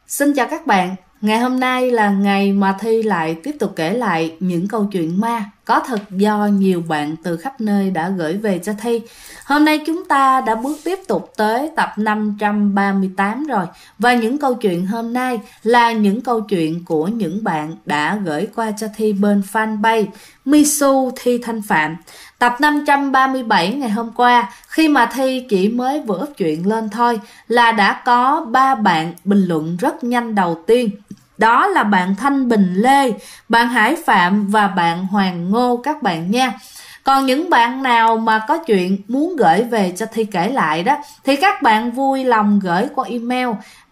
Xin chào các bạn, ngày hôm nay là ngày mà Thi lại tiếp tục kể lại những câu chuyện ma có thật do nhiều bạn từ khắp nơi đã gửi về cho Thi. Hôm nay chúng ta đã bước tiếp tục tới tập 538 rồi. Và những câu chuyện hôm nay là những câu chuyện của những bạn đã gửi qua cho Thi bên fanpage Misu Thi Thanh Phạm. Tập 537 ngày hôm qua, khi mà Thi chỉ mới vừa up chuyện lên thôi là đã có 3 bạn bình luận rất nhanh đầu tiên. Đó là bạn Thanh Bình Lê, bạn Hải Phạm và bạn Hoàng Ngô các bạn nha. Còn những bạn nào mà có chuyện muốn gửi về cho Thi kể lại đó thì các bạn vui lòng gửi qua email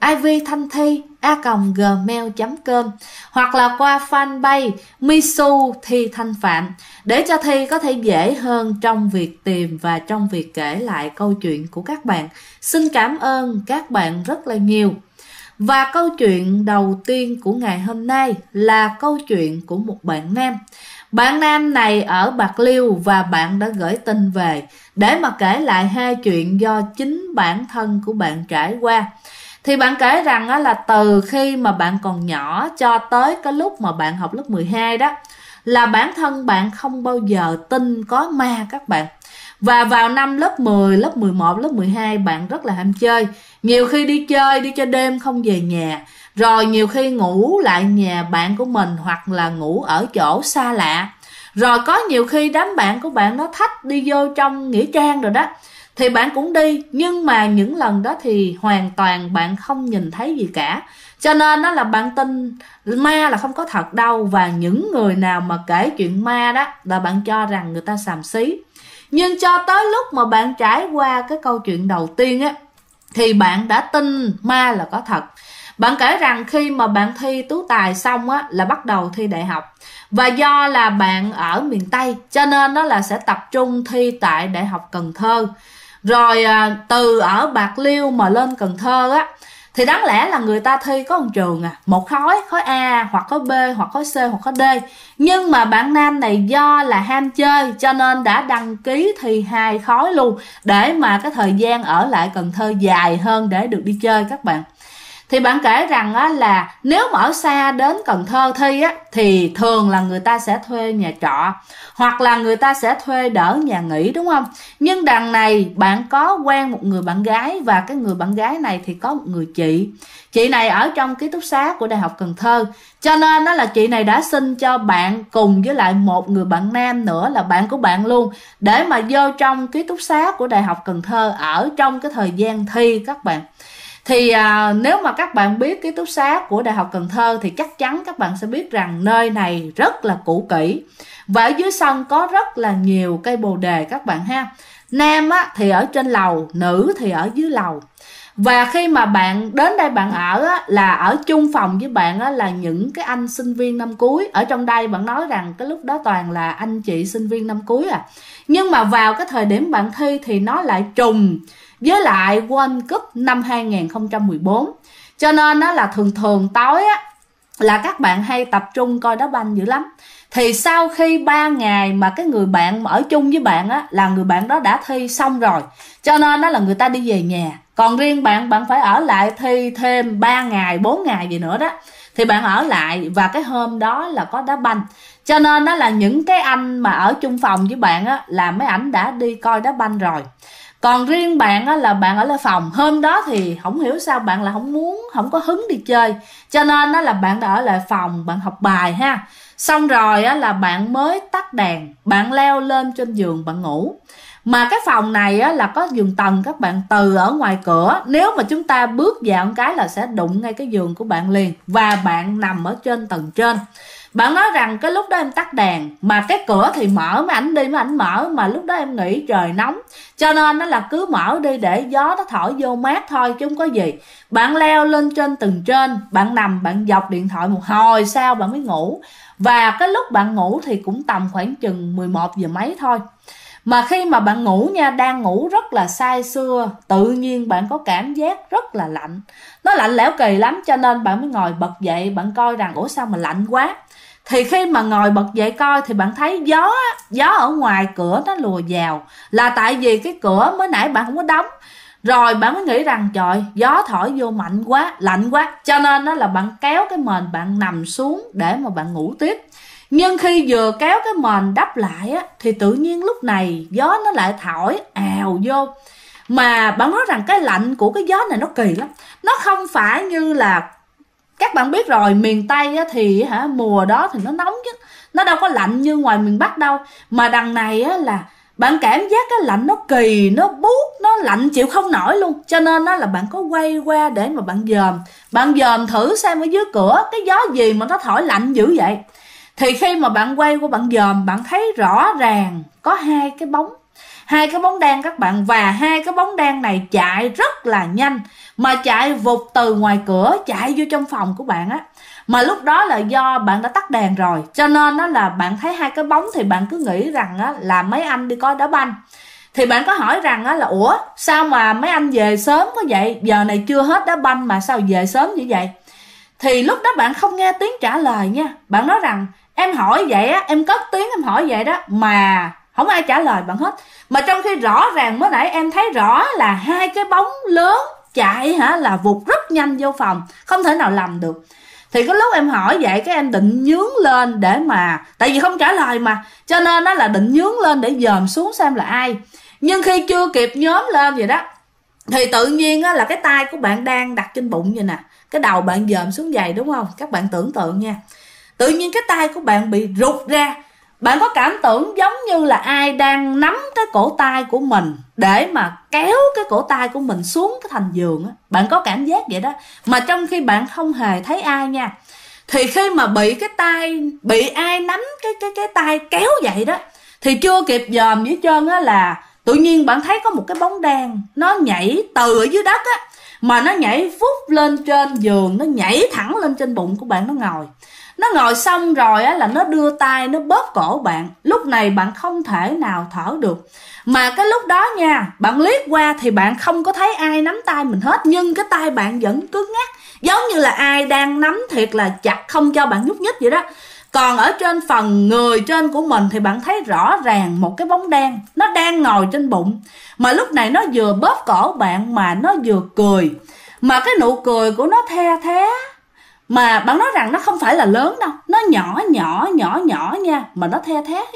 ivthanthi@gmail.com hoặc là qua fanpage Misu Thi Thanh Phạm để cho Thi có thể dễ hơn trong việc tìm và trong việc kể lại câu chuyện của các bạn. Xin cảm ơn các bạn rất là nhiều. Và câu chuyện đầu tiên của ngày hôm nay là câu chuyện của một bạn nam. Bạn nam này ở Bạc Liêu và bạn đã gửi tin về để mà kể lại hai chuyện do chính bản thân của bạn trải qua. Thì bạn kể rằng là từ khi mà bạn còn nhỏ cho tới cái lúc mà bạn học lớp 12 đó, là bản thân bạn không bao giờ tin có ma các bạn. Và vào năm lớp 10, lớp 11, lớp 12 bạn rất là ham chơi. Nhiều khi đi chơi, đi chơi đêm không về nhà. Rồi nhiều khi ngủ lại nhà bạn của mình hoặc là ngủ ở chỗ xa lạ. Rồi có nhiều khi đám bạn của bạn nó thách đi vô trong nghĩa trang rồi đó, thì bạn cũng đi. Nhưng mà những lần đó thì hoàn toàn bạn không nhìn thấy gì cả. Cho nên đó là bạn tin ma là không có thật đâu. Và những người nào mà kể chuyện ma đó là bạn cho rằng người ta xàm xí. Nhưng cho tới lúc mà bạn trải qua cái câu chuyện đầu tiên á, thì bạn đã tin ma là có thật. Bạn kể rằng khi mà bạn thi tú tài xong á, là bắt đầu thi đại học. Và do là bạn ở miền Tây cho nên đó là sẽ tập trung thi tại Đại học Cần Thơ. Rồi từ ở Bạc Liêu mà lên Cần Thơ á, thì đáng lẽ là người ta thi có một trường một khối A hoặc khối B hoặc khối C hoặc khối D. Nhưng mà bạn nam này do là ham chơi cho nên đã đăng ký thi 2 khối luôn, để mà cái thời gian ở lại Cần Thơ dài hơn để được đi chơi các bạn. Thì bạn kể rằng á, là nếu mà ở xa đến Cần Thơ thi á, thì thường là người ta sẽ thuê nhà trọ hoặc là người ta sẽ thuê đỡ nhà nghỉ, đúng không? Nhưng đằng này bạn có quen một người bạn gái, và cái người bạn gái này thì có một người chị này ở trong ký túc xá của Đại học Cần Thơ. Cho nên đó là chị này đã xin cho bạn cùng với lại một người bạn nam nữa là bạn của bạn luôn, để mà vô trong ký túc xá của Đại học Cần Thơ ở trong cái thời gian thi các bạn. Thì nếu mà các bạn biết ký túc xá của Đại học Cần Thơ thì chắc chắn các bạn sẽ biết rằng nơi này rất là cũ kỹ. Và ở dưới sân có rất là nhiều cây bồ đề các bạn ha. Nam á, thì ở trên lầu, nữ thì ở dưới lầu. Và khi mà bạn đến đây bạn ở á, là ở chung phòng với bạn á, là những cái anh sinh viên năm cuối. Ở trong đây bạn nói rằng cái lúc đó toàn là anh chị sinh viên năm cuối à. Nhưng mà vào cái thời điểm bạn thi thì nó lại trùng với lại World Cup năm 2014. Cho nên nó là thường tối á, là các bạn hay tập trung coi đá banh dữ lắm. Thì sau khi 3 ngày mà cái người bạn mà ở chung với bạn á, là người bạn đó đã thi xong rồi, cho nên đó là người ta đi về nhà. Còn riêng bạn phải ở lại thi thêm 3 ngày, 4 ngày gì nữa đó. Thì bạn ở lại, và cái hôm đó là có đá banh. Cho nên đó là những cái anh mà ở chung phòng với bạn á, là mấy ảnh đã đi coi đá banh rồi. Còn riêng bạn á, là bạn ở lại phòng. Hôm đó thì không hiểu sao bạn là không có hứng đi chơi. Cho nên đó là bạn đã ở lại phòng, bạn học bài ha. Xong rồi á, là bạn mới tắt đèn, bạn leo lên trên giường bạn ngủ. Mà cái phòng này á, là có giường tầng các bạn. Từ ở ngoài cửa, nếu mà chúng ta bước vào một cái là sẽ đụng ngay cái giường của bạn liền. Và bạn nằm ở trên tầng trên. Bạn nói rằng cái lúc đó em tắt đèn, mà cái cửa thì mở, mấy ảnh đi mấy ảnh mở, mà lúc đó em nghĩ trời nóng, cho nên nó là cứ mở đi để gió nó thổi vô mát thôi chứ không có gì. Bạn leo lên trên tầng trên, bạn nằm bạn dọc điện thoại một hồi sau bạn mới ngủ. Và cái lúc bạn ngủ thì cũng tầm khoảng chừng 11 giờ mấy thôi. Mà khi mà bạn ngủ nha, đang ngủ rất là say sưa, tự nhiên bạn có cảm giác rất là lạnh. Nó lạnh lẽo kỳ lắm, cho nên bạn mới ngồi bật dậy, bạn coi rằng ủa sao mà lạnh quá. Thì khi mà ngồi bật dậy coi thì bạn thấy gió ở ngoài cửa nó lùa vào. Là tại vì cái cửa mới nãy bạn không có đóng. Rồi bạn mới nghĩ rằng trời, gió thổi vô mạnh quá, lạnh quá, cho nên đó là bạn kéo cái mền bạn nằm xuống để mà bạn ngủ tiếp. Nhưng khi vừa kéo cái mền đắp lại á, thì tự nhiên lúc này gió nó lại thổi ào vô. Mà bạn nói rằng cái lạnh của cái gió này nó kỳ lắm. Nó không phải như là các bạn biết rồi, miền Tây á, thì mùa đó thì nó nóng chứ, nó đâu có lạnh như ngoài miền Bắc đâu. Mà đằng này á, là bạn cảm giác cái lạnh nó kỳ, nó buốt, nó lạnh chịu không nổi luôn. Cho nên á, là bạn có quay qua để mà bạn dòm thử xem ở dưới cửa cái gió gì mà nó thổi lạnh dữ vậy. Thì khi mà bạn quay qua bạn dòm, bạn thấy rõ ràng có hai cái bóng đen các bạn. Và hai cái bóng đen này chạy rất là nhanh, mà chạy vụt từ ngoài cửa chạy vô trong phòng của bạn á. Mà lúc đó là do bạn đã tắt đèn rồi, cho nên đó là bạn thấy hai cái bóng thì bạn cứ nghĩ rằng á, là mấy anh đi coi đá banh. Thì bạn có hỏi rằng á, là ủa sao mà mấy anh về sớm quá vậy, giờ này chưa hết đá banh mà sao về sớm như vậy. Thì lúc đó bạn không nghe tiếng trả lời nha. Bạn nói rằng em hỏi vậy á, em cất tiếng em hỏi vậy đó mà không ai trả lời bạn hết. Mà trong khi rõ ràng mới nãy em thấy rõ là hai cái bóng lớn chạy là vụt rất nhanh vô phòng, không thể nào làm được. Thì cái lúc em hỏi vậy, cái em định nhướng lên để mà, tại vì không trả lời mà, cho nên nó là định nhướng lên để dòm xuống xem là ai. Nhưng khi chưa kịp nhóm lên vậy đó, thì tự nhiên á, là cái tay của bạn đang đặt trên bụng vậy nè, cái đầu bạn dòm xuống vậy đúng không? Các bạn tưởng tượng nha, tự nhiên cái tay của bạn bị rụt ra. Bạn có cảm tưởng giống như là ai đang nắm cái cổ tay của mình để mà kéo cái cổ tay của mình xuống cái thành giường á. Bạn có cảm giác vậy đó. Mà trong khi bạn không hề thấy ai nha. Thì khi mà bị ai nắm cái tay kéo vậy đó, thì chưa kịp dòm dưới chân á, là tự nhiên bạn thấy có một cái bóng đen nó nhảy từ ở dưới đất á, mà nó nhảy vút lên trên giường, nó nhảy thẳng lên trên bụng của bạn, nó ngồi xong rồi á, là nó đưa tay nó bóp cổ bạn. Lúc này bạn không thể nào thở được. Mà cái lúc đó nha, bạn liếc qua thì bạn không có thấy ai nắm tay mình hết, nhưng cái tay bạn vẫn cứng ngắc, giống như là ai đang nắm thiệt là chặt không cho bạn nhúc nhích vậy đó. Còn ở trên phần người trên của mình thì bạn thấy rõ ràng một cái bóng đen nó đang ngồi trên bụng. Mà lúc này nó vừa bóp cổ bạn mà nó vừa cười. Mà cái nụ cười của nó the thé. Mà bạn nói rằng nó không phải là lớn đâu, nó nhỏ nha, mà nó the thé.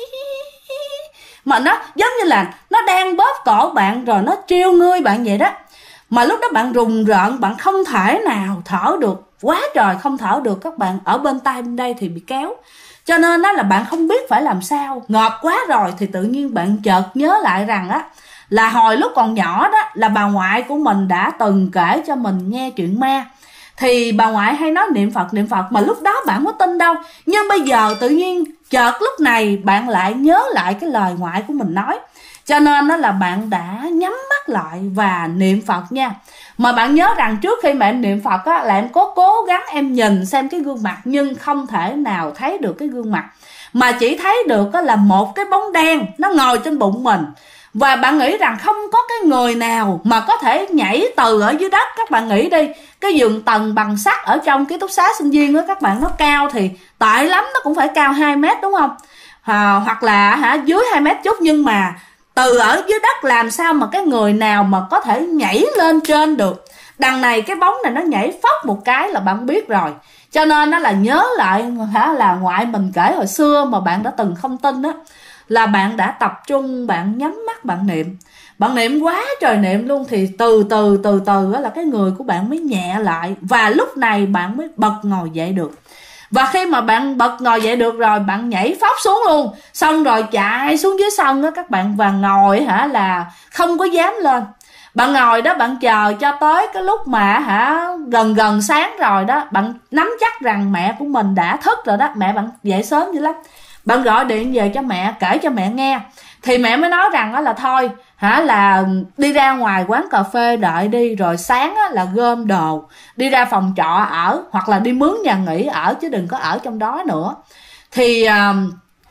Mà nó giống như là nó đang bóp cổ bạn rồi nó trêu ngươi bạn vậy đó. Mà lúc đó bạn rùng rợn, bạn không thể nào thở được, quá trời không thở được các bạn. Ở bên tay bên đây thì bị kéo, cho nên đó là bạn không biết phải làm sao, ngợp quá rồi. Thì tự nhiên bạn chợt nhớ lại rằng á, là hồi lúc còn nhỏ đó, là bà ngoại của mình đã từng kể cho mình nghe chuyện ma. Thì bà ngoại hay nói niệm Phật, mà lúc đó bạn có tin đâu. Nhưng bây giờ tự nhiên chợt lúc này bạn lại nhớ lại cái lời ngoại của mình nói. Cho nên đó là bạn đã nhắm mắt lại và niệm Phật nha. Mà bạn nhớ rằng trước khi mà em niệm Phật á, là em có cố gắng em nhìn xem cái gương mặt, nhưng không thể nào thấy được cái gương mặt, mà chỉ thấy được là một cái bóng đen nó ngồi trên bụng mình. Và bạn nghĩ rằng không có cái người nào mà có thể nhảy từ ở dưới đất. Các bạn nghĩ đi, cái giường tầng bằng sắt ở trong ký túc xá sinh viên đó các bạn, nó cao thì tệ lắm nó cũng phải cao 2 mét đúng không? Hoặc là dưới 2 mét chút. Nhưng mà từ ở dưới đất làm sao mà cái người nào mà có thể nhảy lên trên được. Đằng này cái bóng này nó nhảy phóc một cái là bạn biết rồi. Cho nên nó là nhớ lại là ngoại mình kể hồi xưa mà bạn đã từng không tin đó, là bạn đã tập trung, bạn nhắm mắt bạn niệm quá trời niệm luôn. Thì từ từ là cái người của bạn mới nhẹ lại, và lúc này bạn mới bật ngồi dậy được. Và khi mà bạn bật ngồi dậy được rồi, bạn nhảy phóc xuống luôn, xong rồi chạy xuống dưới sân đó các bạn, và ngồi là không có dám lên. Bạn ngồi đó, bạn chờ cho tới cái lúc mà gần sáng rồi đó, bạn nắm chắc rằng mẹ của mình đã thức rồi đó, mẹ bạn dậy sớm dữ lắm. Bạn gọi điện về cho mẹ, kể cho mẹ nghe. Thì mẹ mới nói rằng là thôi là đi ra ngoài quán cà phê đợi đi, rồi sáng là gom đồ đi ra phòng trọ ở, hoặc là đi mướn nhà nghỉ ở, chứ đừng có ở trong đó nữa. Thì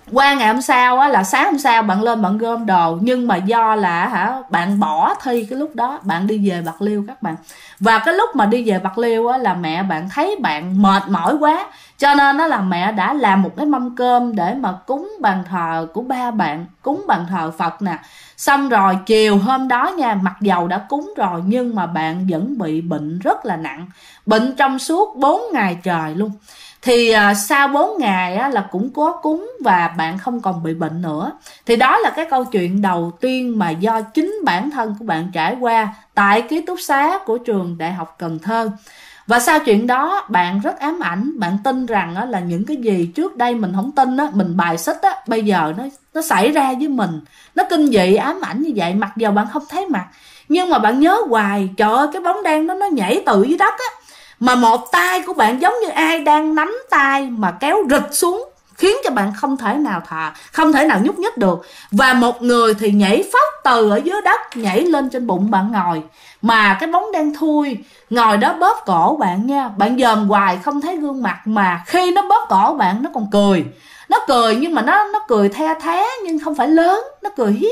qua ngày hôm sau á, là sáng hôm sau bạn lên bạn gom đồ, nhưng mà do là bạn bỏ thi cái lúc đó, bạn đi về Bạc Liêu các bạn. Và cái lúc mà đi về Bạc Liêu á, là mẹ bạn thấy bạn mệt mỏi quá, cho nên đó là mẹ đã làm một cái mâm cơm để mà cúng bàn thờ của ba bạn, cúng bàn thờ Phật nè. Xong rồi chiều hôm đó nha, mặc dầu đã cúng rồi nhưng mà bạn vẫn bị bệnh rất là nặng, bệnh trong suốt 4 ngày trời luôn. Thì sau 4 ngày á, là cũng có cúng và bạn không còn bị bệnh nữa. Thì đó là cái câu chuyện đầu tiên mà do chính bản thân của bạn trải qua tại ký túc xá của trường Đại học Cần Thơ. Và sau chuyện đó bạn rất ám ảnh, bạn tin rằng á, là những cái gì trước đây mình không tin á, mình bài xích á, bây giờ nó xảy ra với mình, nó kinh dị ám ảnh như vậy. Mặc dù bạn không thấy mặt, nhưng mà bạn nhớ hoài, trời ơi cái bóng đen nó nhảy từ dưới đất á, mà một tay của bạn giống như ai đang nắm tay mà kéo rịch xuống, khiến cho bạn không thể nào không thể nào nhúc nhích được. Và một người thì nhảy phóc từ ở dưới đất nhảy lên trên bụng bạn ngồi, mà cái bóng đen thui ngồi đó bóp cổ bạn nha. Bạn dòm hoài không thấy gương mặt, mà khi nó bóp cổ bạn nó còn cười. Nó cười nhưng mà nó cười the thé, nhưng không phải lớn, nó cười hí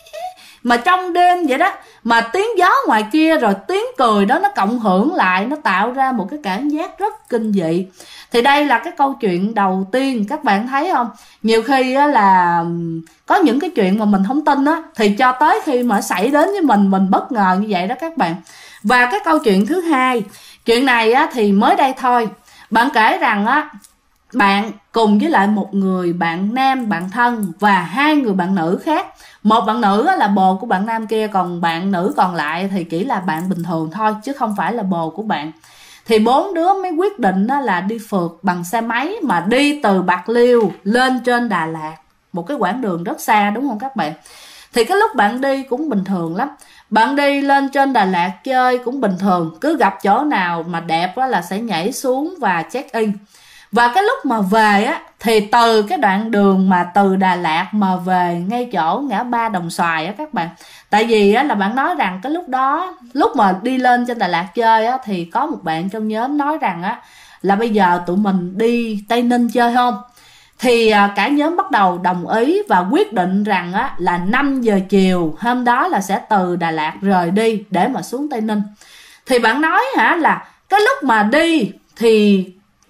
mà trong đêm vậy đó, mà tiếng gió ngoài kia rồi tiếng cười đó nó cộng hưởng lại, nó tạo ra một cái cảm giác rất kinh dị. Thì đây là cái câu chuyện đầu tiên. Các bạn thấy không, nhiều khi á là có những cái chuyện mà mình không tin á, thì cho tới khi mà xảy đến với mình bất ngờ như vậy đó các bạn. Và cái câu chuyện thứ hai, chuyện này á thì mới đây thôi. Bạn kể rằng á, bạn cùng với lại một người bạn nam bạn thân và 2 người bạn nữ khác. Một bạn nữ là bồ của bạn nam kia, còn bạn nữ còn lại thì chỉ là bạn bình thường thôi, chứ không phải là bồ của bạn. Thì 4 đứa mới quyết định là đi phượt bằng xe máy, mà đi từ Bạc Liêu lên trên Đà Lạt, một cái quãng đường rất xa, đúng không các bạn? Thì cái lúc bạn đi cũng bình thường lắm, bạn đi lên trên Đà Lạt chơi cũng bình thường, cứ gặp chỗ nào mà đẹp á là sẽ nhảy xuống và check in. Và cái lúc mà về á, thì từ cái đoạn đường mà từ Đà Lạt mà về ngay chỗ ngã ba Đồng Xoài á các bạn. Tại vì á, là bạn nói rằng cái lúc đó, lúc mà đi lên trên Đà Lạt chơi á, thì có một bạn trong nhóm nói rằng á, là bây giờ tụi mình đi Tây Ninh chơi không? Thì cả nhóm bắt đầu đồng ý và quyết định rằng á, là 5 giờ chiều hôm đó là sẽ từ Đà Lạt rời đi để mà xuống Tây Ninh. Thì bạn nói là cái lúc mà đi thì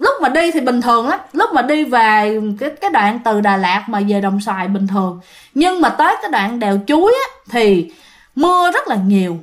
bình thường lắm, lúc mà đi về cái đoạn từ Đà Lạt mà về Đồng Xoài bình thường, nhưng mà tới cái đoạn đèo Chuối á, thì mưa rất là nhiều.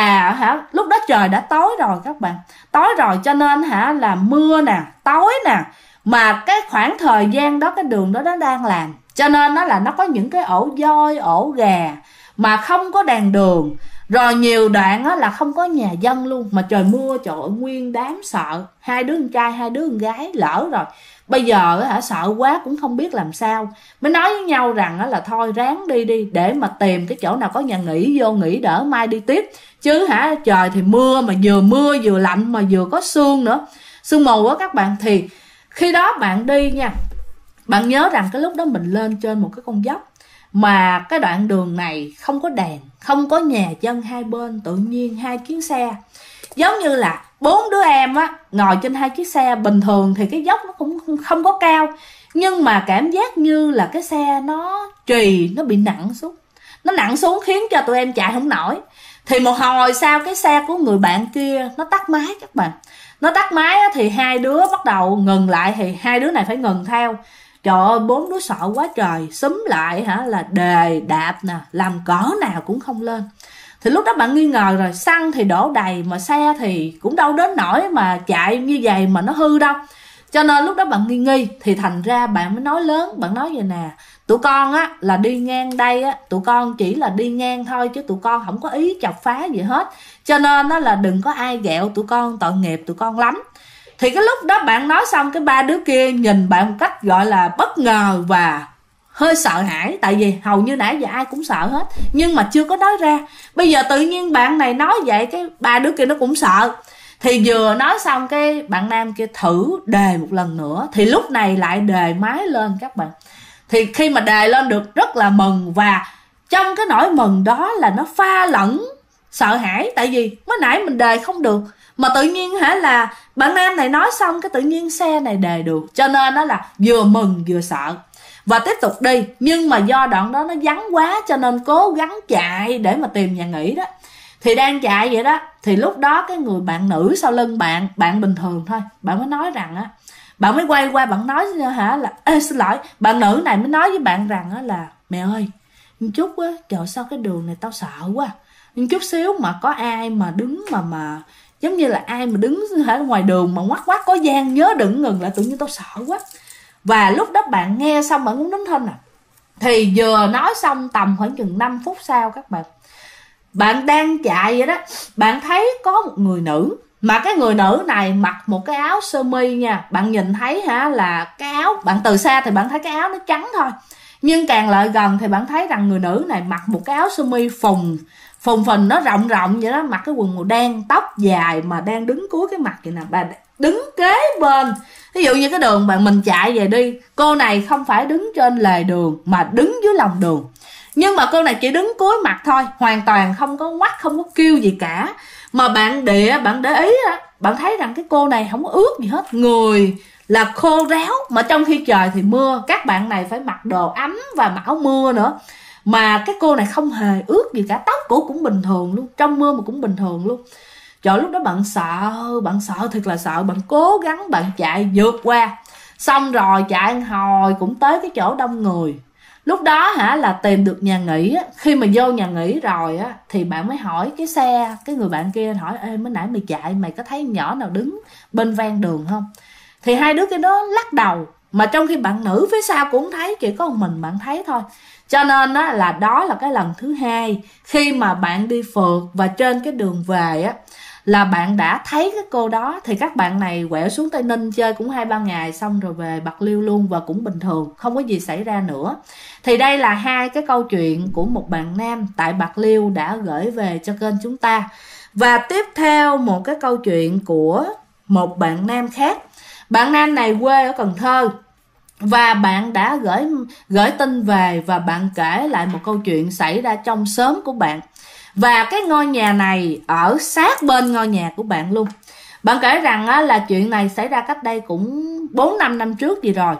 Và lúc đó trời đã tối rồi các bạn, tối rồi cho nên là mưa nè, tối nè, mà cái khoảng thời gian đó cái đường đó nó đang làm, cho nên là nó có những cái ổ voi, ổ gà mà không có đèn đường. Rồi nhiều đoạn á là không có nhà dân luôn, mà trời mưa, trời ơi, nguyên đám sợ. 2 đứa con trai 2 đứa con gái lỡ rồi. Bây giờ sợ quá cũng không biết làm sao, mới nói với nhau rằng là thôi ráng đi để mà tìm cái chỗ nào có nhà nghỉ vô nghỉ đỡ mai đi tiếp. Chứ trời thì mưa, mà mưa vừa lạnh mà vừa có sương nữa, sương mù á các bạn. Thì khi đó bạn đi nha, bạn nhớ rằng cái lúc đó mình lên trên một cái con dốc, mà cái đoạn đường này không có đèn, không có nhà dân hai bên, tự nhiên 2 chiếc xe, giống như là 4 đứa em á ngồi trên 2 chiếc xe. Bình thường thì cái dốc nó cũng không có cao, nhưng mà cảm giác như là cái xe nó bị nặng xuống. Nó nặng xuống khiến cho tụi em chạy không nổi. Thì một hồi sau cái xe của người bạn kia nó tắt máy các bạn. Nó tắt máy á, thì 2 đứa bắt đầu ngừng lại, thì 2 đứa này phải ngừng theo. Trời ơi, 4 đứa sợ quá trời, xúm lại là đề đạp nè, làm cỡ nào cũng không lên. Thì lúc đó bạn nghi ngờ rồi, xăng thì đổ đầy mà xe thì cũng đâu đến nỗi mà chạy như vậy mà nó hư đâu. Cho nên lúc đó bạn nghi, thì thành ra bạn mới nói lớn, bạn nói vậy nè: tụi con á là đi ngang đây á, tụi con chỉ là đi ngang thôi chứ tụi con không có ý chọc phá gì hết. Cho nên đó là đừng có ai ghẹo tụi con, tội nghiệp tụi con lắm. Thì cái lúc đó bạn nói xong, cái 3 đứa kia nhìn bạn một cách gọi là bất ngờ và hơi sợ hãi. Tại vì hầu như nãy giờ ai cũng sợ hết, nhưng mà chưa có nói ra. Bây giờ tự nhiên bạn này nói vậy, cái 3 đứa kia nó cũng sợ. Thì vừa nói xong cái bạn nam kia thử đề một lần nữa, thì lúc này lại đề máy lên các bạn. Thì khi mà đề lên được rất là mừng, và trong cái nỗi mừng đó là nó pha lẫn sợ hãi. Tại vì mới nãy mình đề không được, mà tự nhiên là bạn nam này nói xong cái tự nhiên xe này đề được, cho nên nó là vừa mừng vừa sợ. và tiếp tục đi. Nhưng mà do đoạn đó nó vắng quá cho nên cố gắng chạy để mà tìm nhà nghỉ đó. Thì đang chạy vậy đó, thì lúc đó cái người bạn nữ sau lưng bạn bình thường thôi, bạn mới nói rằng á, bạn mới quay qua bạn nói là xin lỗi, bạn nữ này mới nói với bạn rằng á là mẹ ơi, một chút á, trời sao cái đường này tao sợ quá, một chút xíu mà có ai mà đứng mà giống như là ai mà đứng ngoài đường mà ngoắt có gian, nhớ đừng ngừng lại, tự nhiên tao sợ quá. Và lúc đó bạn nghe xong bạn cũng nín thinh thì vừa nói xong tầm khoảng chừng 5 phút sau các bạn đang chạy vậy đó, bạn thấy có một người nữ, mà cái người nữ này mặc một cái áo sơ mi nha. Bạn nhìn thấy là cái áo, bạn từ xa thì bạn thấy cái áo nó trắng thôi, nhưng càng lại gần thì bạn thấy rằng người nữ này mặc một cái áo sơ mi phồng phình, nó rộng vậy đó, mặc cái quần màu đen, tóc dài mà đang đứng cuối cái mặt vậy nè. Bà đứng kế bên, ví dụ như cái đường mình chạy về đi, cô này không phải đứng trên lề đường mà đứng dưới lòng đường, nhưng mà cô này chỉ đứng cuối mặt thôi, hoàn toàn không có ngoắt, không có kêu gì cả. Mà bạn để ý á, bạn thấy rằng cái cô này không có ướt gì hết, người là khô ráo, mà trong khi trời thì mưa, các bạn này phải mặc đồ ấm và mặc áo mưa nữa, mà cái cô này không hề ướt gì cả, tóc cổ cũng bình thường luôn, trong mưa mà cũng bình thường luôn. Trời, lúc đó bạn sợ thiệt là sợ, bạn cố gắng bạn chạy vượt qua, xong rồi chạy hồi cũng tới cái chỗ đông người. Lúc đó là tìm được nhà nghỉ á. Khi mà vô nhà nghỉ rồi á thì bạn mới hỏi cái xe, cái người bạn kia hỏi: ê, mới nãy mày chạy mày có thấy nhỏ nào đứng bên ven đường không? Thì hai đứa kia đó lắc đầu, mà trong khi bạn nữ phía sau cũng thấy, chỉ có một mình bạn thấy thôi. Cho nên á, đó là cái lần thứ hai khi mà bạn đi phượt và trên cái đường về á là bạn đã thấy cái cô đó. Thì các bạn này quẹo xuống Tây Ninh chơi cũng 2-3 ngày, xong rồi về Bạc Liêu luôn và cũng bình thường, không có gì xảy ra nữa. Thì đây là hai cái câu chuyện của một bạn nam tại Bạc Liêu đã gửi về cho kênh chúng ta. Và tiếp theo một cái câu chuyện của một bạn nam khác. Bạn nam này quê ở Cần Thơ và bạn đã gửi tin về và bạn kể lại một câu chuyện xảy ra trong xóm của bạn. Và cái ngôi nhà này ở sát bên ngôi nhà của bạn luôn. Bạn kể rằng là chuyện này xảy ra cách đây cũng 4-5 năm trước gì rồi.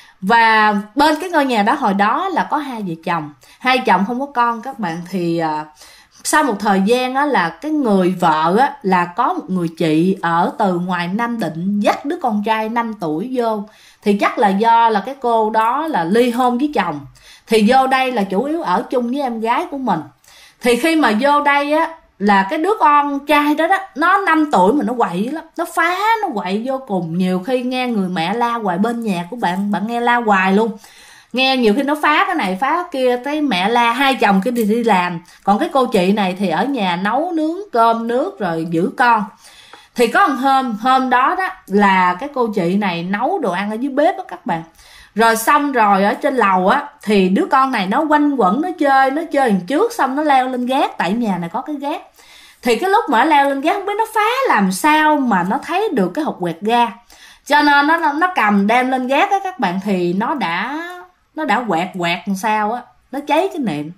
Và bên cái ngôi nhà đó hồi đó là có hai vợ chồng. Hai chồng không có con các bạn. Thì sau một thời gian là cái người vợ là có một người chị ở từ ngoài Nam Định dắt đứa con trai 5 tuổi vô. Thì chắc là do là cái cô đó là ly hôn với chồng, thì vô đây là chủ yếu ở chung với em gái của mình. Thì khi mà vô đây á là cái đứa con trai đó nó 5 tuổi mà nó quậy lắm, nó phá, nó quậy vô cùng. Nhiều khi nghe người mẹ la hoài bên nhà của bạn nghe la hoài luôn. Nghe nhiều khi nó phá cái này phá cái kia, tới mẹ la, hai chồng cái đi làm. Còn cái cô chị này thì ở nhà nấu nướng cơm nước rồi giữ con. Thì có một hôm đó là cái cô chị này nấu đồ ăn ở dưới bếp đó các bạn. Rồi xong rồi ở trên lầu á thì đứa con này nó quanh quẩn, nó chơi trước, xong nó leo lên gác, tại nhà này có cái gác. Thì cái lúc mà nó leo lên gác không biết nó phá làm sao mà nó thấy được cái hộp quẹt ga, cho nên nó cầm đem lên gác á các bạn. Thì nó đã quẹt làm sao á, nó cháy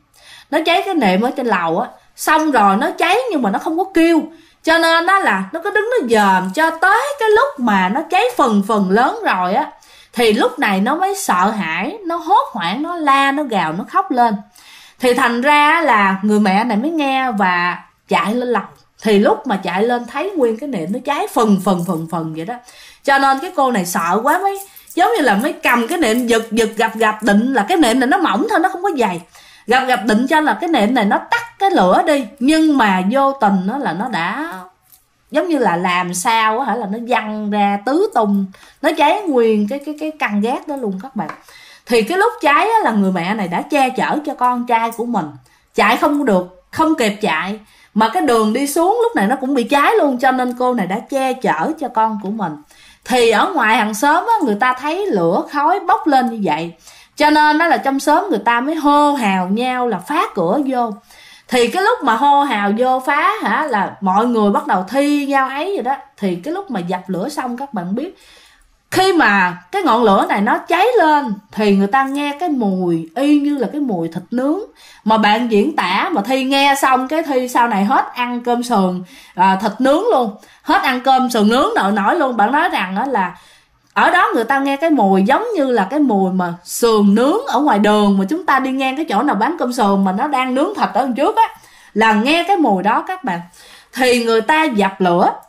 cái nệm ở trên lầu á. Xong rồi nó cháy nhưng mà nó không có kêu, cho nên là nó cứ đứng nó dòm cho tới cái lúc mà nó cháy phần lớn rồi á, thì lúc này nó mới sợ hãi, nó hốt hoảng, nó la, nó gào, nó khóc lên. Thì thành ra là người mẹ này mới nghe và chạy lên lầu. Thì lúc mà chạy lên thấy nguyên cái nệm nó cháy phần vậy đó. Cho nên cái cô này sợ quá, mới giống như là mới cầm cái nệm giật gập định là cái nệm này nó mỏng thôi, nó không có dày, gập định cho là cái nệm này nó tắt cái lửa đi. Nhưng mà vô tình đó là nó đã giống như là làm sao là nó văng ra tứ tung, nó cháy nguyên cái căn gác đó luôn các bạn. Thì cái lúc cháy là người mẹ này đã che chở cho con trai của mình, chạy không được, không kịp chạy, mà cái đường đi xuống lúc này nó cũng bị cháy luôn, cho nên cô này đã che chở cho con của mình. Thì ở ngoài hàng xóm người ta thấy lửa khói bốc lên như vậy, cho nên là trong xóm người ta mới hô hào nhau là phá cửa vô. Thì cái lúc mà hô hào vô phá là mọi người bắt đầu thi nhau ấy vậy đó. Thì cái lúc mà dập lửa xong các bạn biết, khi mà cái ngọn lửa này nó cháy lên thì người ta nghe cái mùi y như là cái mùi thịt nướng. Mà bạn diễn tả mà Thi nghe xong, cái Thi sau này hết ăn cơm sườn thịt nướng luôn, hết ăn cơm sườn nướng nổi luôn. Bạn nói rằng đó là ở đó người ta nghe cái mùi giống như là cái mùi mà sườn nướng ở ngoài đường, mà chúng ta đi ngang cái chỗ nào bán cơm sườn mà nó đang nướng thịt ở đằng trước á, là nghe cái mùi đó các bạn. Thì người ta dập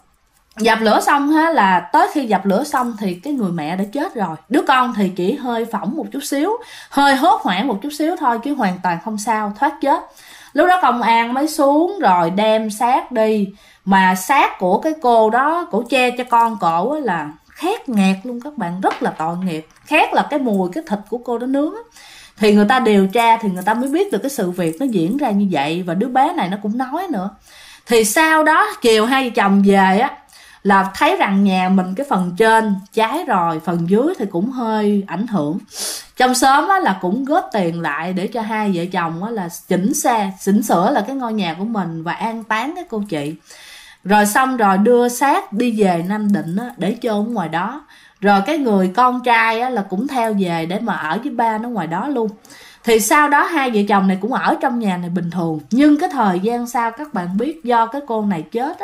lửa xong ha, là tới khi dập lửa xong thì cái người mẹ đã chết rồi. Đứa con thì chỉ hơi phỏng một chút xíu, hơi hốt hoảng một chút xíu thôi, chứ hoàn toàn không sao, thoát chết. Lúc đó công an mới xuống rồi đem xác đi. Mà xác của cái cô đó, cổ che cho con cổ là khét nghẹt luôn các bạn, rất là tội nghiệp. Khét là cái mùi cái thịt của cô đó nướng. Thì người ta điều tra thì người ta mới biết được cái sự việc nó diễn ra như vậy. Và đứa bé này nó cũng nói nữa. Thì sau đó chiều hai vợ chồng về á, là thấy rằng nhà mình cái phần trên cháy rồi, phần dưới thì cũng hơi ảnh hưởng. Trong xóm á, là cũng góp tiền lại để cho hai vợ chồng á, là chỉnh sửa là cái ngôi nhà của mình và an táng cái cô chị. Rồi xong rồi đưa xác đi về Nam Định á, để chôn ngoài đó. Rồi cái người con trai á, là cũng theo về để mà ở với ba nó ngoài đó luôn. Thì sau đó hai vợ chồng này cũng ở trong nhà này bình thường. Nhưng cái thời gian sau các bạn biết, do cái cô này chết á,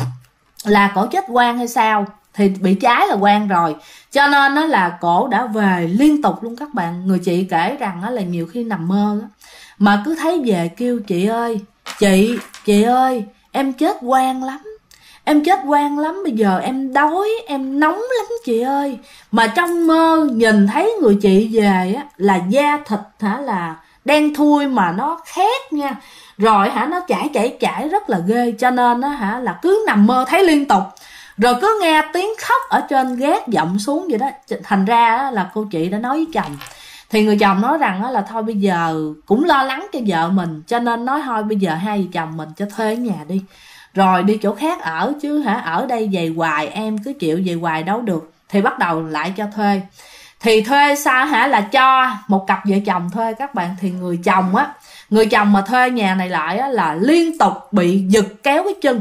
là cổ chết oan hay sao, thì bị cháy là oan rồi, cho nên nó là cổ đã về liên tục luôn các bạn. Người chị kể rằng là nhiều khi nằm mơ mà cứ thấy về kêu chị ơi, chị ơi, em chết oan lắm, em chết oan lắm, bây giờ em đói, em nóng lắm chị ơi. Mà trong mơ nhìn thấy người chị về á, là da thịt là đen thui mà nó khét nha. Rồi nó chảy rất là ghê, cho nên là cứ nằm mơ thấy liên tục. Rồi cứ nghe tiếng khóc ở trên gác vọng xuống vậy đó. Thành ra là cô chị đã nói với chồng. Thì người chồng nói rằng là thôi bây giờ cũng lo lắng cho vợ mình, cho nên nói thôi bây giờ hai vợ chồng mình cho thuê nhà đi, rồi đi chỗ khác ở, chứ ở đây về hoài em cứ chịu về hoài đâu được. Thì bắt đầu lại cho thuê. Thì thuê sao là cho một cặp vợ chồng thuê các bạn. Thì người chồng mà thuê nhà này lại á, là liên tục bị giật kéo cái chân,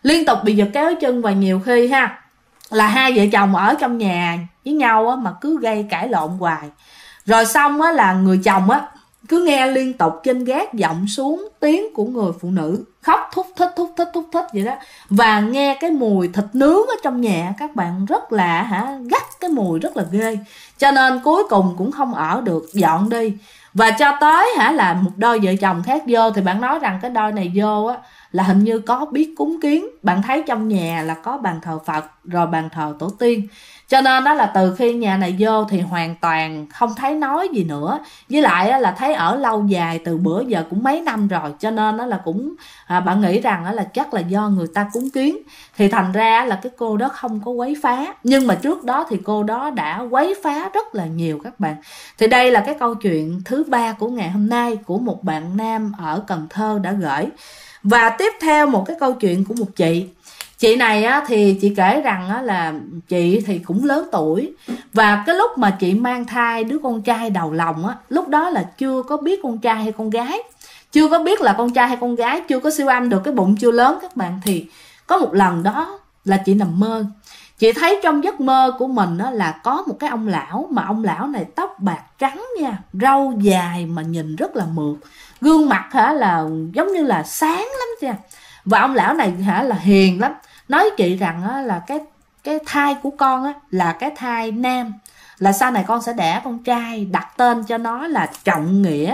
và nhiều khi là hai vợ chồng ở trong nhà với nhau á, mà cứ gây cãi lộn hoài. Rồi xong á, là người chồng á cứ nghe liên tục trên gác vọng xuống tiếng của người phụ nữ khóc thút thít vậy đó. Và nghe cái mùi thịt nướng ở trong nhà các bạn, rất là gắt, cái mùi rất là ghê. Cho nên cuối cùng cũng không ở được, dọn đi. Và cho tới là một đôi vợ chồng khác vô. Thì bạn nói rằng cái đôi này vô á, là hình như có biết cúng kiến. Bạn thấy trong nhà là có bàn thờ Phật, rồi bàn thờ tổ tiên. Cho nên đó là từ khi nhà này vô thì hoàn toàn không thấy nói gì nữa. Với lại là thấy ở lâu dài, từ bữa giờ cũng mấy năm rồi. Cho nên đó là cũng bạn nghĩ rằng là chắc là do người ta cúng kiến. Thì thành ra là cái cô đó không có quấy phá. Nhưng mà trước đó thì cô đó đã quấy phá rất là nhiều các bạn. Thì đây là cái câu chuyện thứ 3 của ngày hôm nay, của một bạn nam ở Cần Thơ đã gửi. Và tiếp theo một cái câu chuyện của một chị này á, thì chị kể rằng á, là chị thì cũng lớn tuổi. Và cái lúc mà chị mang thai đứa con trai đầu lòng á, lúc đó là chưa có biết con trai hay con gái, chưa có biết là con trai hay con gái, chưa có siêu âm được, cái bụng chưa lớn các bạn. Thì có một lần đó là chị nằm mơ, chị thấy trong giấc mơ của mình á, là có một cái ông lão, mà ông lão này tóc bạc trắng nha, râu dài mà nhìn rất là mượt, gương mặt là giống như là sáng lắm nha. Và ông lão này là hiền lắm. Nói chị rằng á, là cái thai của con á, là cái thai nam, là sau này con sẽ đẻ con trai, đặt tên cho nó là Trọng Nghĩa,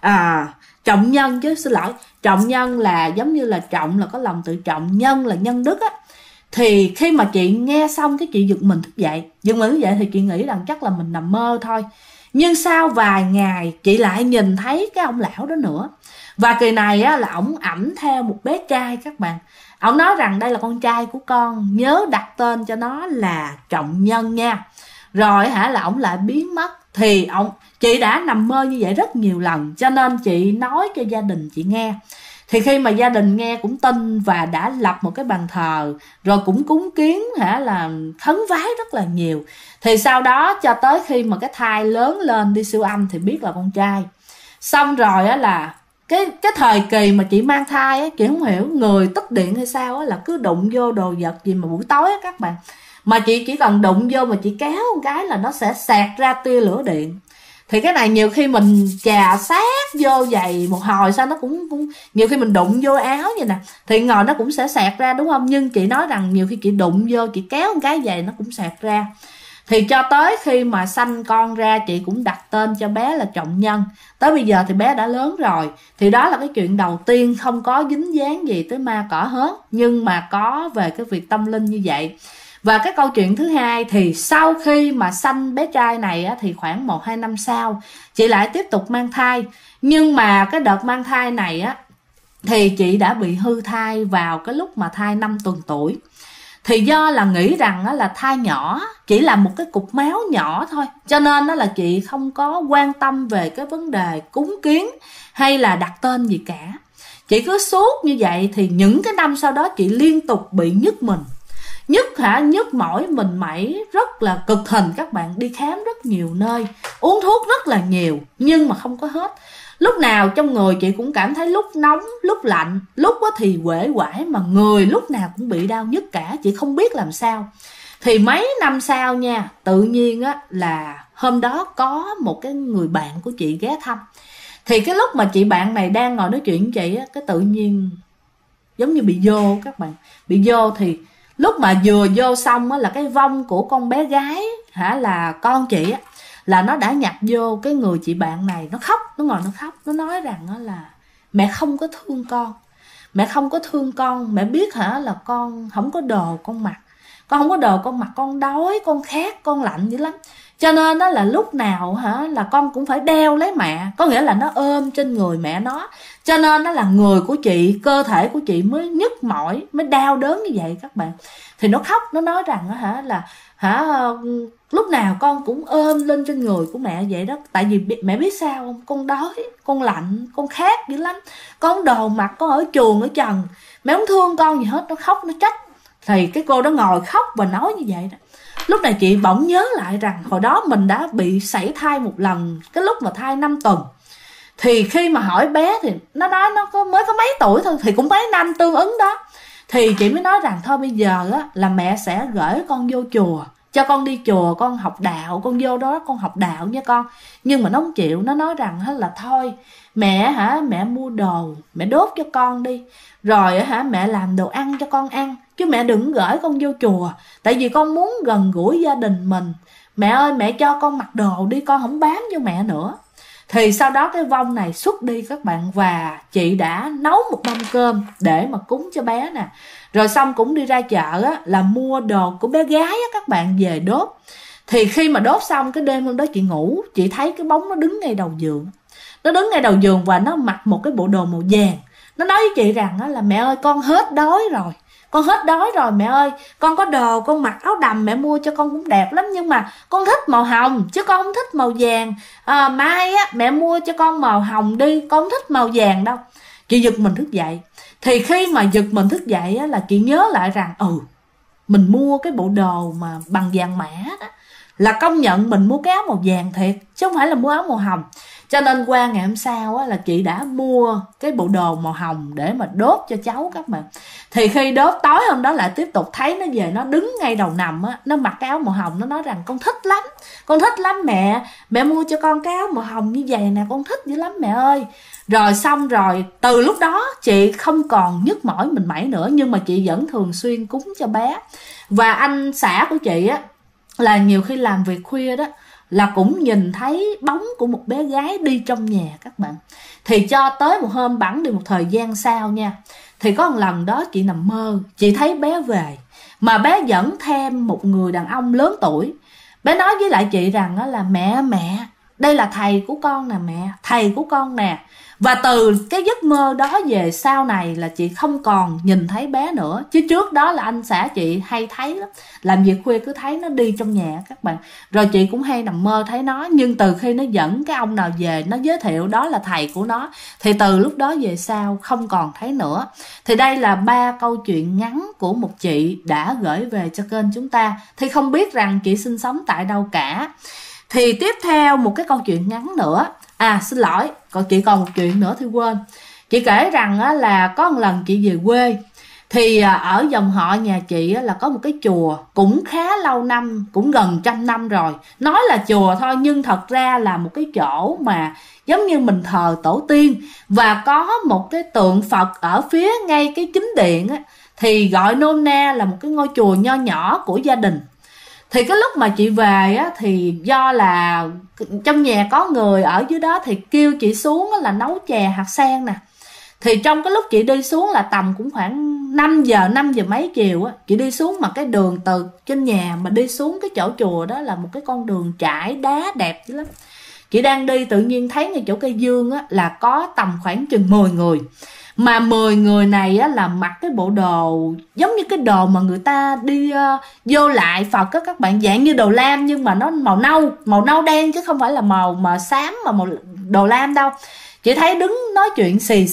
Trọng Nhân chứ, xin lỗi, Trọng Nhân là giống như là trọng là có lòng tự trọng, nhân là nhân đức á. Thì khi mà chị nghe xong cái chị giật mình thức dậy thì chị nghĩ rằng chắc là mình nằm mơ thôi. Nhưng sau vài ngày chị lại nhìn thấy cái ông lão đó nữa. Và kỳ này á, là ổng ẵm theo một bé trai các bạn. Ổng nói rằng đây là con trai của con, nhớ đặt tên cho nó là Trọng Nhân nha. Rồi là ổng lại biến mất. Thì chị đã nằm mơ như vậy rất nhiều lần, cho nên chị nói cho gia đình chị nghe. Thì khi mà gia đình nghe cũng tin và đã lập một cái bàn thờ, rồi cũng cúng kiến là khấn vái rất là nhiều. Thì sau đó cho tới khi mà cái thai lớn lên đi siêu âm thì biết là con trai. Xong rồi á, là cái thời kỳ mà chị mang thai á, chị không hiểu người tích điện hay sao á, là cứ đụng vô đồ vật gì mà buổi tối á các bạn, mà chị chỉ cần đụng vô mà chị kéo một cái là nó sẽ xẹt ra tia lửa điện. Thì cái này nhiều khi mình chà sát vô giày một hồi sao nó cũng nhiều khi mình đụng vô áo vậy nè thì ngồi nó cũng sẽ xẹt ra, đúng không? Nhưng chị nói rằng nhiều khi chị đụng vô, chị kéo một cái giày nó cũng xẹt ra. Thì cho tới khi mà sanh con ra, chị cũng đặt tên cho bé là Trọng Nhân. Tới bây giờ thì bé đã lớn rồi. Thì đó là cái chuyện đầu tiên, không có dính dáng gì tới ma cỏ hết, nhưng mà có về cái việc tâm linh như vậy. Và cái câu chuyện thứ hai thì sau khi mà sanh bé trai này á, thì khoảng 1-2 năm sau chị lại tiếp tục mang thai. Nhưng mà cái đợt mang thai này á, thì chị đã bị hư thai vào cái lúc mà thai 5 tuần tuổi. Thì do là nghĩ rằng là thai nhỏ, chỉ là một cái cục máu nhỏ thôi, cho nên là chị không có quan tâm về cái vấn đề cúng kiến hay là đặt tên gì cả. Chị cứ suốt như vậy. Thì những cái năm sau đó chị liên tục bị nhức mình, nhức mỏi mình mẩy rất là cực hình. Các bạn đi khám rất nhiều nơi, uống thuốc rất là nhiều, nhưng mà không có hết. Lúc nào trong người chị cũng cảm thấy lúc nóng, lúc lạnh, lúc thì uể oải, mà người lúc nào cũng bị đau nhức cả. Chị không biết làm sao. Thì mấy năm sau nha, tự nhiên á là hôm đó có một cái người bạn của chị ghé thăm. Thì cái lúc mà chị bạn này đang ngồi nói chuyện với chị á, cái tự nhiên giống như bị vô các bạn. Bị vô thì lúc mà vừa vô xong á, là cái vong của con bé gái là con chị á, là nó đã nhập vô cái người chị bạn này. Nó khóc, nó ngồi nó khóc. Nó nói rằng là mẹ không có thương con, mẹ không có thương con. Mẹ biết là con không có đồ con mặc, con không có đồ con mặc, con đói, con khát, con lạnh dữ lắm. Cho nên đó là lúc nào là con cũng phải đeo lấy mẹ, có nghĩa là nó ôm trên người mẹ nó. Cho nên đó là người của chị, cơ thể của chị mới nhức mỏi, mới đau đớn như vậy các bạn. Thì nó khóc, nó nói rằng lúc nào con cũng ôm lên trên người của mẹ vậy đó. Tại vì mẹ biết sao không, con đói, con lạnh, con khát dữ lắm, con không đồ mặc, con ở chuồng ở trần, mẹ không thương con gì hết. Nó khóc, nó trách. Thì cái cô đó ngồi khóc và nói như vậy đó. Lúc này chị bỗng nhớ lại rằng hồi đó mình đã bị sảy thai một lần, cái lúc mà thai 5 tuần. Thì khi mà hỏi bé thì nó nói nó mới có mấy tuổi thôi, thì cũng mấy năm tương ứng đó. Thì chị mới nói rằng thôi bây giờ á, là mẹ sẽ gửi con vô chùa, cho con đi chùa con học đạo, con vô đó con học đạo nha con. Nhưng mà nó không chịu, nó nói rằng là thôi mẹ mẹ mua đồ mẹ đốt cho con đi, rồi mẹ làm đồ ăn cho con ăn, chứ mẹ đừng gửi con vô chùa, tại vì con muốn gần gũi gia đình mình. Mẹ ơi mẹ cho con mặc đồ đi, con không bám vô mẹ nữa. Thì sau đó cái vong này xuất đi các bạn, và chị đã nấu một mâm cơm để mà cúng cho bé nè. Rồi xong cũng đi ra chợ á, là mua đồ của bé gái á, các bạn về đốt. Thì khi mà đốt xong cái đêm hôm đó chị ngủ, chị thấy cái bóng nó đứng ngay đầu giường. Nó đứng ngay đầu giường và nó mặc một cái bộ đồ màu vàng. Nó nói với chị rằng là mẹ ơi con hết đói rồi, con hết đói rồi mẹ ơi, con có đồ con mặc áo đầm mẹ mua cho con cũng đẹp lắm, nhưng mà con thích màu hồng chứ con không thích màu vàng. Mai á mẹ mua cho con màu hồng đi, con không thích màu vàng đâu. Chị giật mình thức dậy. Thì khi mà giật mình thức dậy á, là chị nhớ lại rằng mình mua cái bộ đồ mà bằng vàng mã đó, là công nhận mình mua cái áo màu vàng thiệt, chứ không phải là mua áo màu hồng. Cho nên qua ngày hôm sau á, là chị đã mua cái bộ đồ màu hồng để mà đốt cho cháu các bạn. Thì khi đốt tối hôm đó lại tiếp tục thấy nó về, nó đứng ngay đầu nằm á, nó mặc cái áo màu hồng. Nó nói rằng con thích lắm mẹ mua cho con cái áo màu hồng như vậy nè, con thích dữ lắm mẹ ơi. Rồi xong rồi từ lúc đó chị không còn nhức mỏi mình mẩy nữa, nhưng mà chị vẫn thường xuyên cúng cho bé. Và anh xã của chị á, là nhiều khi làm việc khuya đó, là cũng nhìn thấy bóng của một bé gái đi trong nhà các bạn. Thì cho tới một hôm bẵng đi một thời gian sau nha, thì có một lần đó chị nằm mơ, chị thấy bé về, mà bé dẫn thêm một người đàn ông lớn tuổi. Bé nói với lại chị rằng là mẹ đây là thầy của con nè mẹ, thầy của con nè. Và từ cái giấc mơ đó về sau này là chị không còn nhìn thấy bé nữa. Chứ trước đó là anh xã chị hay thấy lắm, làm việc khuya cứ thấy nó đi trong nhà các bạn. Rồi chị cũng hay nằm mơ thấy nó. Nhưng từ khi nó dẫn cái ông nào về, nó giới thiệu đó là thầy của nó, thì từ lúc đó về sau không còn thấy nữa. Thì đây là 3 câu chuyện ngắn của một chị đã gửi về cho kênh chúng ta. Thì không biết rằng chị sinh sống tại đâu cả. Thì tiếp theo một cái câu chuyện ngắn nữa. Xin lỗi, chị còn một chuyện nữa thì quên. Chị kể rằng là có một lần chị về quê. Thì ở dòng họ nhà chị là có một cái chùa cũng khá lâu năm, cũng gần 100 năm rồi. Nói là chùa thôi nhưng thật ra là một cái chỗ mà giống như mình thờ tổ tiên. Và có một cái tượng Phật ở phía ngay cái chính điện á, thì gọi nôm na là một cái ngôi chùa nho nhỏ của gia đình. Thì cái lúc mà chị về á, thì do là trong nhà có người ở dưới đó thì kêu chị xuống là nấu chè hạt sen nè. Thì trong cái lúc chị đi xuống là tầm cũng khoảng 5 giờ mấy chiều á, chị đi xuống mà cái đường từ trên nhà mà đi xuống cái chỗ chùa đó là một cái con đường trải đá đẹp dữ lắm. Chị đang đi tự nhiên thấy ngay chỗ cây dương á là có tầm khoảng chừng 10 người. Mà 10 người này á là mặc cái bộ đồ giống như cái đồ mà người ta đi vô lại Phật á các bạn, dạng như đồ lam nhưng mà nó màu nâu đen chứ không phải là màu mà xám mà màu đồ lam đâu. Chị thấy đứng nói chuyện xì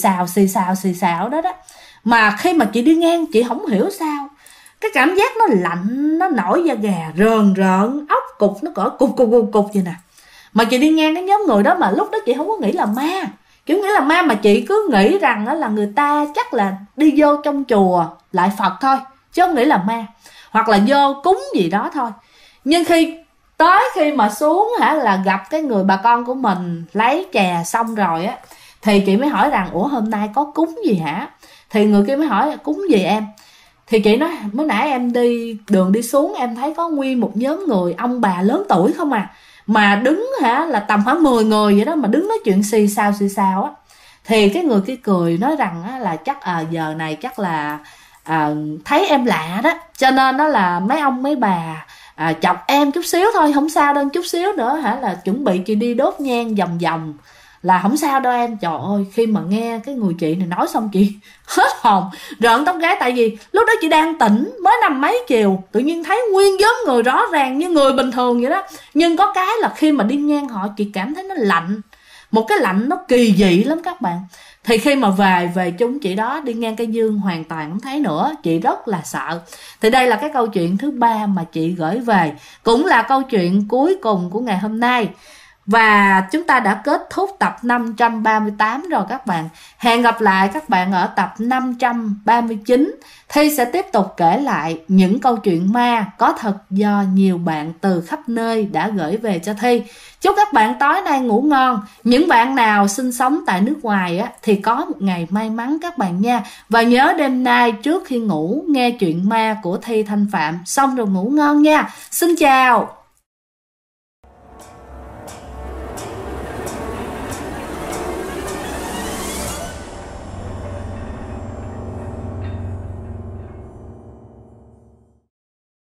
xào đó đó. Mà khi mà chị đi ngang chị không hiểu sao cái cảm giác nó lạnh, nó nổi da gà rờn rợn, ốc cục nó cỡ cục vậy nè. Mà chị đi ngang cái nhóm người đó mà lúc đó chị không có nghĩ là ma, kiểu nghĩ là ma, mà chị cứ nghĩ rằng là người ta chắc là đi vô trong chùa lại Phật thôi, chứ không nghĩ là ma, hoặc là vô cúng gì đó thôi. Nhưng khi mà xuống là gặp cái người bà con của mình lấy chè xong rồi á, thì chị mới hỏi rằng ủa hôm nay có cúng gì hả? Thì người kia mới hỏi cúng gì em? Thì chị nói mới nãy em đi đường đi xuống em thấy có nguyên một nhóm người ông bà lớn tuổi không à, mà đứng là tầm khoảng 10 người vậy đó, mà đứng nói chuyện xì xào á. Thì cái người kia cười nói rằng là chắc giờ này chắc là thấy em lạ đó, cho nên đó là mấy ông mấy bà chọc em chút xíu thôi, không sao đâu, chút xíu nữa là chuẩn bị chị đi đốt nhang vòng là không sao đâu em. Trời ơi, khi mà nghe cái người chị này nói xong chị hết hồn rợn tóc gáy, tại vì lúc đó chị đang tỉnh mới 5 mấy chiều, tự nhiên thấy nguyên nhóm người rõ ràng như người bình thường vậy đó. Nhưng có cái là khi mà đi ngang họ chị cảm thấy nó lạnh, một cái lạnh nó kỳ dị lắm các bạn. Thì khi mà về chúng chị đó đi ngang cây dương hoàn toàn không thấy nữa, chị rất là sợ. Thì đây là cái câu chuyện thứ 3 mà chị gửi về, cũng là câu chuyện cuối cùng của ngày hôm nay. Và chúng ta đã kết thúc tập 538 rồi các bạn. Hẹn gặp lại các bạn ở tập 539. Thi sẽ tiếp tục kể lại những câu chuyện ma có thật do nhiều bạn từ khắp nơi đã gửi về cho Thi. Chúc các bạn tối nay ngủ ngon. Những bạn nào sinh sống tại nước ngoài thì có một ngày may mắn các bạn nha. Và nhớ đêm nay trước khi ngủ nghe chuyện ma của Thi Thanh Phạm xong rồi ngủ ngon nha. Xin chào.